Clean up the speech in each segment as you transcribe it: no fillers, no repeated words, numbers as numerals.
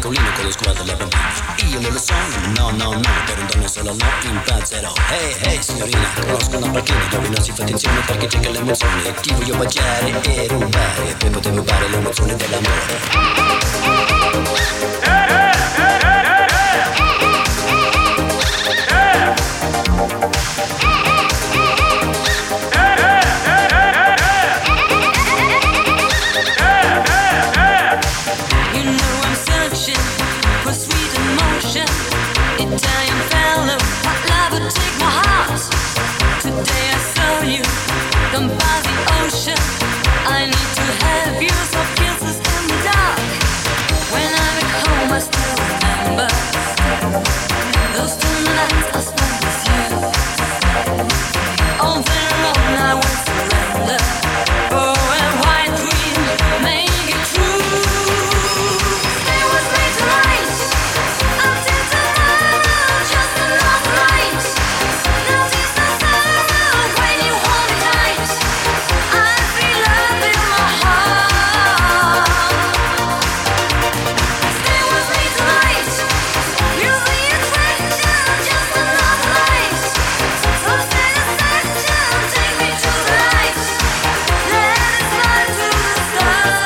piccolino con lo sguardo alla bambina. Io non lo so, no, per un donne solo no, impazzerò. Hey, signorina, conosco una panchina dove non si fa attenzione perché c'è che l'emozione. Ti voglio baciare e rubare, e poi potevo fare l'emozione dell'amore. Italian fellow, what love would take my heart. Today I saw you, come by the ocean. I need to have you, so kisses in the dark. When I'm at home I still remember those 2 nights I spent with you. All day long I will surrender. Oh, and white dream, make it true. Stay with me tonight until tomorrow. Just another night. Notice the sound when you hold me tight. I feel love in my heart. Stay with me tonight. You'll be attraction. Just another night. So satisfaction, take me to the light. Let it fly to the stars.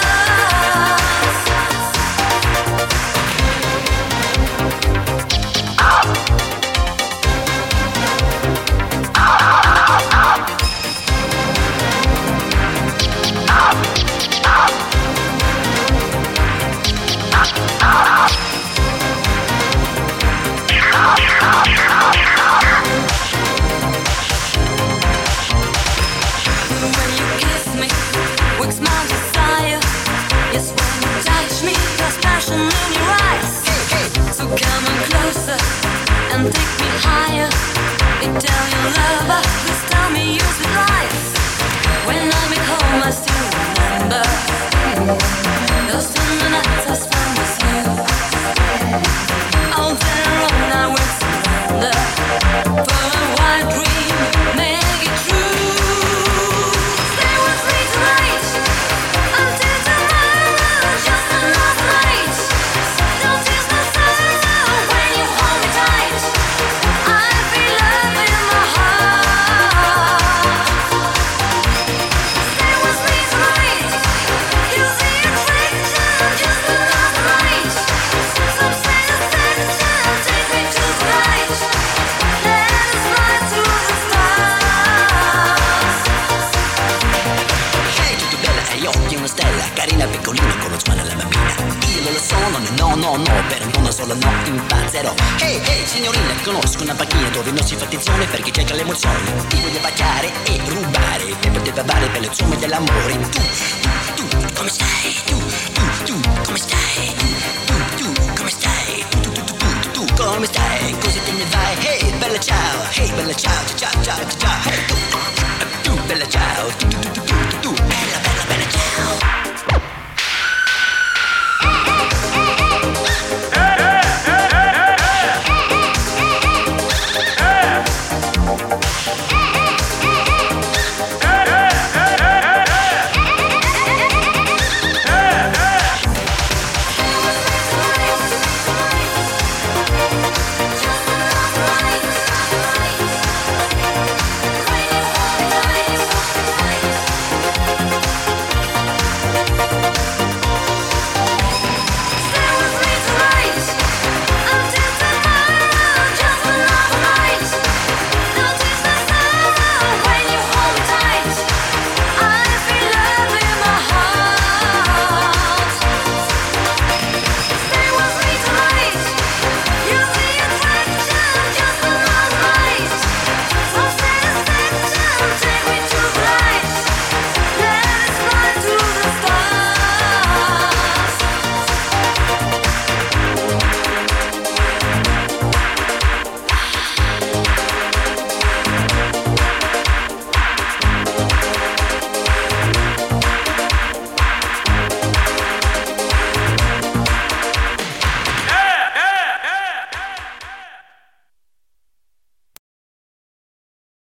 When you kiss me, wakes my desire. Yes, when you touch me, there's passion in your eyes. So come on closer and take me higher. Italian lover, please tell me your sweet lies. When I'm at home, I still remember those 2 nights I spent with you. All day long I will surrender for a white dream, make it true. Stay with me tonight until tomorrow. Just another night. Notice the sound when you hold me tight. I feel love in my heart. Stay with me tonight. You'll see attraction. Just another night. Some satisfaction, take me to the light. Let us fly to the stars. Hey, tutto bella, hai occhi una stella, carina piccolina con lo sguardo alla bambina. Io non lo so, no, per un donne solo no, impazzerò. Hey, signorina, conosco una panchina dove non si fa attenzione perché c'è che l'emozione. Ti voglio baciare e rubare, e poteva fare per le somme dell'amore. Tu, come stai? Tu, come stai? Tu, come stai? Tu, come stai? Così te ne vai? Hey, bella ciao, ciao, hey,